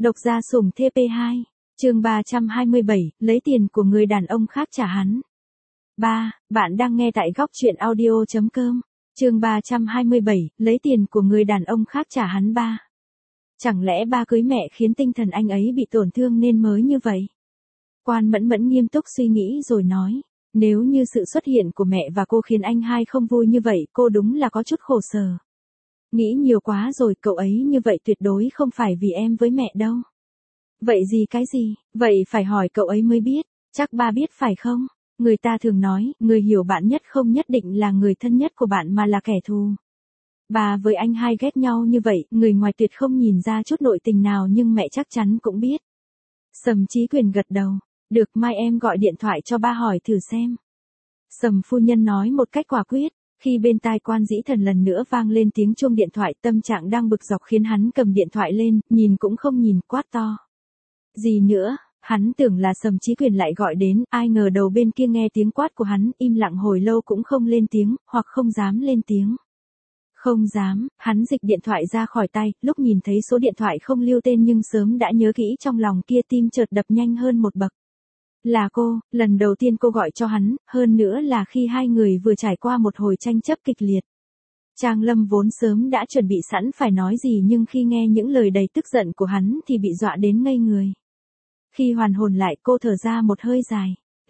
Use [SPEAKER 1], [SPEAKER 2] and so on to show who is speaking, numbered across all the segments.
[SPEAKER 1] Độc gia sủng TP2, chương 327, lấy tiền của người đàn ông khác trả hắn. 3. Bạn đang nghe tại góc truyện audio.com. Chương 327, lấy tiền của người đàn ông khác trả hắn. 3. Chẳng lẽ ba cưới mẹ khiến tinh thần anh ấy bị tổn thương nên mới như vậy? Quan Mẫn Mẫn nghiêm túc suy nghĩ rồi nói, nếu như sự xuất hiện của mẹ và cô khiến anh hai không vui như vậy, cô đúng là có chút khổ sở. Nghĩ nhiều quá rồi, cậu ấy như vậy tuyệt đối không phải vì em với mẹ đâu. Vậy gì cái gì, vậy phải hỏi cậu ấy mới biết, chắc ba biết phải không? Người ta thường nói, người hiểu bạn nhất không nhất định là người thân nhất của bạn mà là kẻ thù. Bà với anh hai ghét nhau như vậy, người ngoài tuyệt không nhìn ra chút nội tình nào nhưng mẹ chắc chắn cũng biết. Sầm Chí Quyền gật đầu, được, mai em gọi điện thoại cho ba hỏi thử xem. Sầm phu nhân nói một cách quả quyết. Khi bên tai Quan Dĩ Thần lần nữa vang lên tiếng chuông điện thoại, tâm trạng đang bực dọc khiến hắn cầm điện thoại lên, nhìn cũng không nhìn, quát to. Gì nữa, hắn tưởng là Sầm Chí Quyền lại gọi đến, ai ngờ đầu bên kia nghe tiếng quát của hắn, im lặng hồi lâu cũng không lên tiếng, hoặc không dám lên tiếng. Không dám, hắn dịch điện thoại ra khỏi tay, lúc nhìn thấy số điện thoại không lưu tên nhưng sớm đã nhớ kỹ trong lòng kia, tim chợt đập nhanh hơn một bậc. Là cô, lần đầu tiên cô gọi cho hắn, hơn nữa là khi hai người vừa trải qua một hồi tranh chấp kịch liệt. Trang Lâm vốn sớm đã chuẩn bị sẵn phải nói gì nhưng khi nghe những lời đầy tức giận của hắn thì bị dọa đến ngây người. Khi hoàn hồn lại cô thở ra một hơi dài.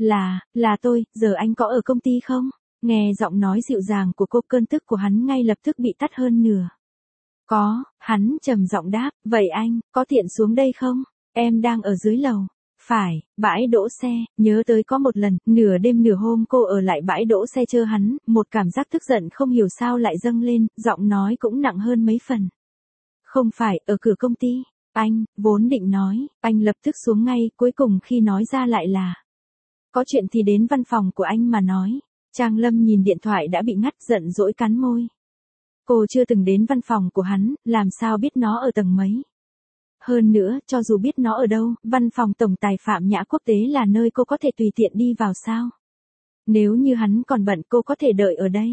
[SPEAKER 1] Là tôi, giờ anh có ở công ty không? Nghe giọng nói dịu dàng của cô, cơn tức của hắn ngay lập tức bị tắt hơn nửa. Có, hắn trầm giọng đáp, vậy anh, có tiện xuống đây không? Em đang ở dưới lầu. Phải, bãi đỗ xe, nhớ tới có một lần, nửa đêm nửa hôm cô ở lại bãi đỗ xe chờ hắn, một cảm giác tức giận không hiểu sao lại dâng lên, giọng nói cũng nặng hơn mấy phần. Không phải, ở cửa công ty, anh, vốn định nói, anh lập tức xuống ngay, cuối cùng khi nói ra lại là. Có chuyện thì đến văn phòng của anh mà nói. Trang Lâm nhìn điện thoại đã bị ngắt, giận dỗi cắn môi. Cô chưa từng đến văn phòng của hắn, làm sao biết nó ở tầng mấy. Hơn nữa, cho dù biết nó ở đâu, văn phòng tổng tài Phạm Nhã Quốc tế là nơi cô có thể tùy tiện đi vào sao? Nếu như hắn còn bận, cô có thể đợi ở đây.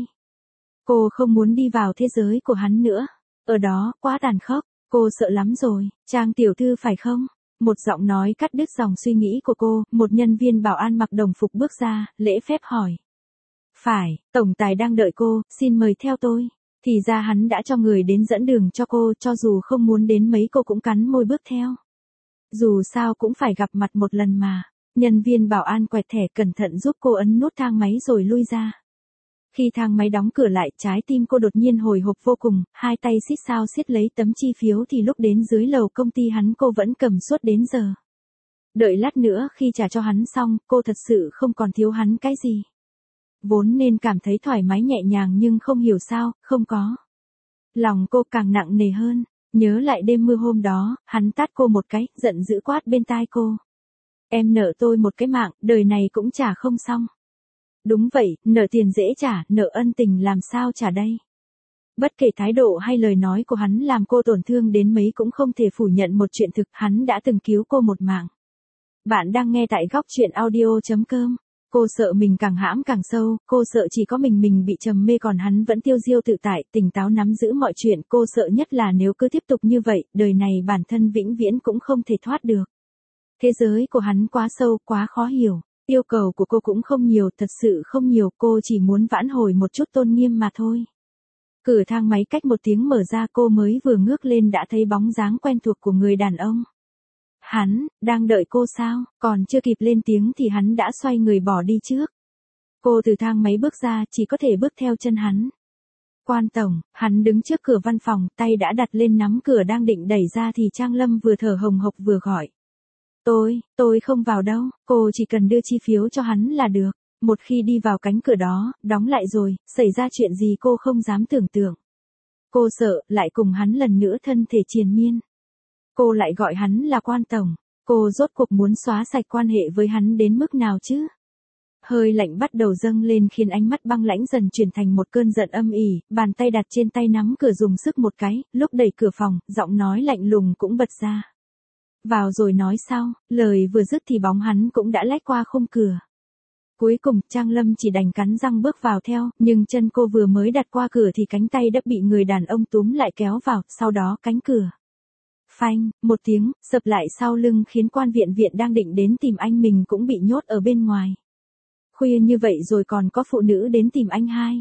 [SPEAKER 1] Cô không muốn đi vào thế giới của hắn nữa. Ở đó, quá tàn khốc, cô sợ lắm rồi. Trang tiểu thư phải không? Một giọng nói cắt đứt dòng suy nghĩ của cô, một nhân viên bảo an mặc đồng phục bước ra, lễ phép hỏi. Phải, tổng tài đang đợi cô, xin mời theo tôi. Thì ra hắn đã cho người đến dẫn đường cho cô, cho dù không muốn đến mấy cô cũng cắn môi bước theo. Dù sao cũng phải gặp mặt một lần mà. Nhân viên bảo an quẹt thẻ cẩn thận giúp cô ấn nút thang máy rồi lui ra. Khi thang máy đóng cửa lại, trái tim cô đột nhiên hồi hộp vô cùng, hai tay xít sao siết lấy tấm chi phiếu thì lúc đến dưới lầu công ty hắn cô vẫn cầm suốt đến giờ. Đợi lát nữa khi trả cho hắn xong, cô thật sự không còn thiếu hắn cái gì. Vốn nên cảm thấy thoải mái nhẹ nhàng nhưng không hiểu sao, không có. Lòng cô càng nặng nề hơn, nhớ lại đêm mưa hôm đó, hắn tát cô một cái, giận dữ quát bên tai cô. Em nợ tôi một cái mạng, đời này cũng trả không xong. Đúng vậy, nợ tiền dễ trả, nợ ân tình làm sao trả đây. Bất kể thái độ hay lời nói của hắn làm cô tổn thương đến mấy cũng không thể phủ nhận một chuyện thực, hắn đã từng cứu cô một mạng. Bạn đang nghe tại góc truyện audio.com. Cô sợ mình càng hãm càng sâu, cô sợ chỉ có mình bị trầm mê còn hắn vẫn tiêu diêu tự tại, tỉnh táo nắm giữ mọi chuyện, cô sợ nhất là nếu cứ tiếp tục như vậy, đời này bản thân vĩnh viễn cũng không thể thoát được. Thế giới của hắn quá sâu, quá khó hiểu, yêu cầu của cô cũng không nhiều, thật sự không nhiều, cô chỉ muốn vãn hồi một chút tôn nghiêm mà thôi. Cửa thang máy cách một tiếng mở ra, cô mới vừa ngước lên đã thấy bóng dáng quen thuộc của người đàn ông. Hắn, đang đợi cô sao, còn chưa kịp lên tiếng thì hắn đã xoay người bỏ đi trước. Cô từ thang máy bước ra, chỉ có thể bước theo chân hắn. Quan tổng, hắn đứng trước cửa văn phòng, tay đã đặt lên nắm cửa đang định đẩy ra thì Trang Lâm vừa thở hồng hộc vừa gọi. Tôi không vào đâu, cô chỉ cần đưa chi phiếu cho hắn là được. Một khi đi vào cánh cửa đó, đóng lại rồi, xảy ra chuyện gì cô không dám tưởng tượng. Cô sợ, lại cùng hắn lần nữa thân thể triền miên. Cô lại gọi hắn là quan tổng, cô rốt cuộc muốn xóa sạch quan hệ với hắn đến mức nào chứ? Hơi lạnh bắt đầu dâng lên khiến ánh mắt băng lãnh dần chuyển thành một cơn giận âm ỉ, bàn tay đặt trên tay nắm cửa dùng sức một cái, lúc đẩy cửa phòng, giọng nói lạnh lùng cũng bật ra. Vào rồi nói sau, lời vừa dứt thì bóng hắn cũng đã lách qua khung cửa. Cuối cùng, Trang Lâm chỉ đành cắn răng bước vào theo, nhưng chân cô vừa mới đặt qua cửa thì cánh tay đã bị người đàn ông túm lại kéo vào, sau đó cánh cửa Phanh, một tiếng, sập lại sau lưng khiến quan viện viện đang định đến tìm anh mình cũng bị nhốt ở bên ngoài. Khuya như vậy rồi còn có phụ nữ đến tìm anh hai.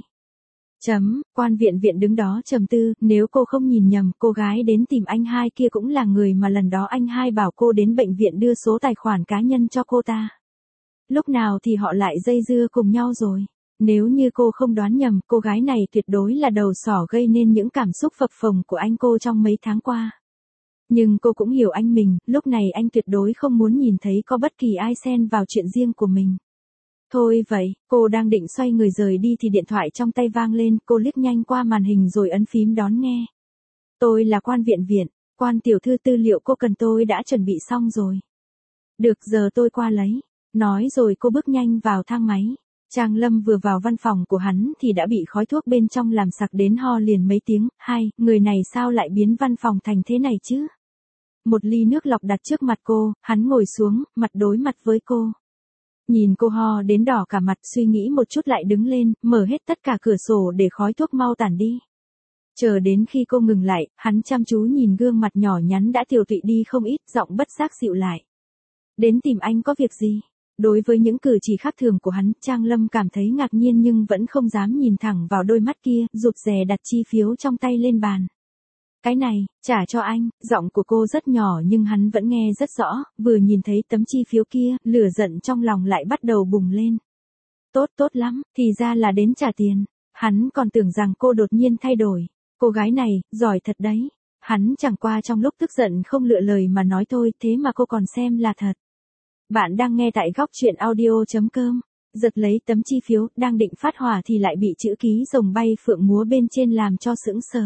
[SPEAKER 1] Quan viện viện đứng đó trầm tư, nếu cô không nhìn nhầm, cô gái đến tìm anh hai kia cũng là người mà lần đó anh hai bảo cô đến bệnh viện đưa số tài khoản cá nhân cho cô ta. Lúc nào thì họ lại dây dưa cùng nhau rồi. Nếu như cô không đoán nhầm, cô gái này tuyệt đối là đầu sỏ gây nên những cảm xúc phập phồng của anh cô trong mấy tháng qua. Nhưng cô cũng hiểu anh mình, lúc này anh tuyệt đối không muốn nhìn thấy có bất kỳ ai xen vào chuyện riêng của mình. Thôi vậy, cô đang định xoay người rời đi thì điện thoại trong tay vang lên, cô liếc nhanh qua màn hình rồi ấn phím đón nghe. Tôi là quan viện viện, quan tiểu thư, tư liệu cô cần tôi đã chuẩn bị xong rồi. Được, giờ tôi qua lấy. Nói rồi cô bước nhanh vào thang máy. Trang Lâm vừa vào văn phòng của hắn thì đã bị khói thuốc bên trong làm sặc đến ho liền mấy tiếng. Hai, người này sao lại biến văn phòng thành thế này chứ? Một ly nước lọc đặt trước mặt cô, hắn ngồi xuống, mặt đối mặt với cô. Nhìn cô ho đến đỏ cả mặt, suy nghĩ một chút lại đứng lên, mở hết tất cả cửa sổ để khói thuốc mau tản đi. Chờ đến khi cô ngừng lại, hắn chăm chú nhìn gương mặt nhỏ nhắn đã tiều tụy đi không ít, giọng bất giác dịu lại. Đến tìm anh có việc gì? Đối với những cử chỉ khác thường của hắn, Trang Lâm cảm thấy ngạc nhiên nhưng vẫn không dám nhìn thẳng vào đôi mắt kia, rụt rè đặt chi phiếu trong tay lên bàn. Cái này, trả cho anh, giọng của cô rất nhỏ nhưng hắn vẫn nghe rất rõ, vừa nhìn thấy tấm chi phiếu kia, lửa giận trong lòng lại bắt đầu bùng lên. Tốt lắm, thì ra là đến trả tiền. Hắn còn tưởng rằng cô đột nhiên thay đổi. Cô gái này, giỏi thật đấy. Hắn chẳng qua trong lúc tức giận không lựa lời mà nói thôi, thế mà cô còn xem là thật. Bạn đang nghe tại góc truyện audio.com. Giật lấy tấm chi phiếu, đang định phát hỏa thì lại bị chữ ký rồng bay phượng múa bên trên làm cho sững sờ.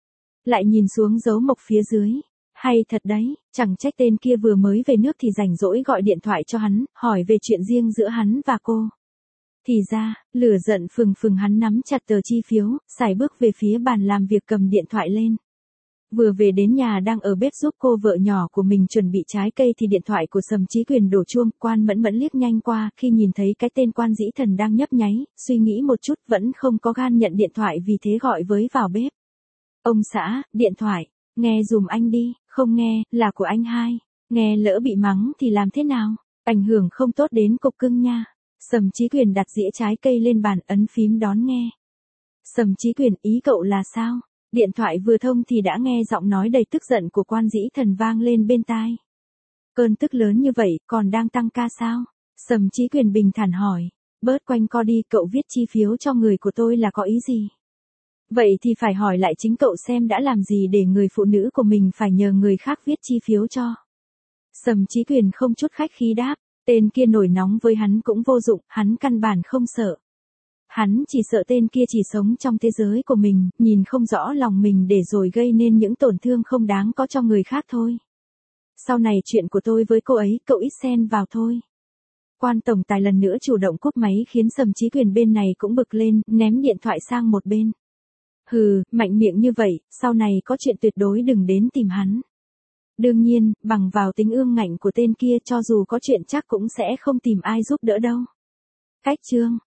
[SPEAKER 1] Lại nhìn xuống dấu mộc phía dưới. Hay thật đấy, chẳng trách tên kia vừa mới về nước thì rảnh rỗi gọi điện thoại cho hắn, hỏi về chuyện riêng giữa hắn và cô. Thì ra, lửa giận phừng phừng hắn nắm chặt tờ chi phiếu, sải bước về phía bàn làm việc cầm điện thoại lên. Vừa về đến nhà đang ở bếp giúp cô vợ nhỏ của mình chuẩn bị trái cây thì điện thoại của Sầm Chí Quyền đổ chuông, Quan Mẫn Mẫn liếc nhanh qua, khi nhìn thấy cái tên Quan Dĩ Thần đang nhấp nháy, suy nghĩ một chút vẫn không có gan nhận điện thoại vì thế gọi với vào bếp. Ông xã, điện thoại, nghe dùm anh đi, không nghe, là của anh hai, nghe lỡ bị mắng thì làm thế nào, ảnh hưởng không tốt đến cục cưng nha. Sầm Chí Quyền đặt dĩa trái cây lên bàn ấn phím đón nghe. Sầm Chí Quyền, ý cậu là sao? Điện thoại vừa thông thì đã nghe giọng nói đầy tức giận của Quan Dĩ Thần vang lên bên tai. Cơn tức lớn như vậy, còn đang tăng ca sao? Sầm Chí Quyền bình thản hỏi. Bớt quanh co đi, cậu viết chi phiếu cho người của tôi là có ý gì? Vậy thì phải hỏi lại chính cậu xem đã làm gì để người phụ nữ của mình phải nhờ người khác viết chi phiếu cho. Sầm Chí Quyền không chút khách khí đáp, tên kia nổi nóng với hắn cũng vô dụng, hắn căn bản không sợ. Hắn chỉ sợ tên kia chỉ sống trong thế giới của mình, nhìn không rõ lòng mình để rồi gây nên những tổn thương không đáng có cho người khác thôi. Sau này chuyện của tôi với cô ấy, cậu ít xen vào thôi. Quan tổng tài lần nữa chủ động cúp máy khiến Sầm Chí Quyền bên này cũng bực lên, ném điện thoại sang một bên. Hừ, mạnh miệng như vậy, sau này có chuyện tuyệt đối đừng đến tìm hắn. Đương nhiên, bằng vào tính ương ngạnh của tên kia cho dù có chuyện chắc cũng sẽ không tìm ai giúp đỡ đâu. Cách chương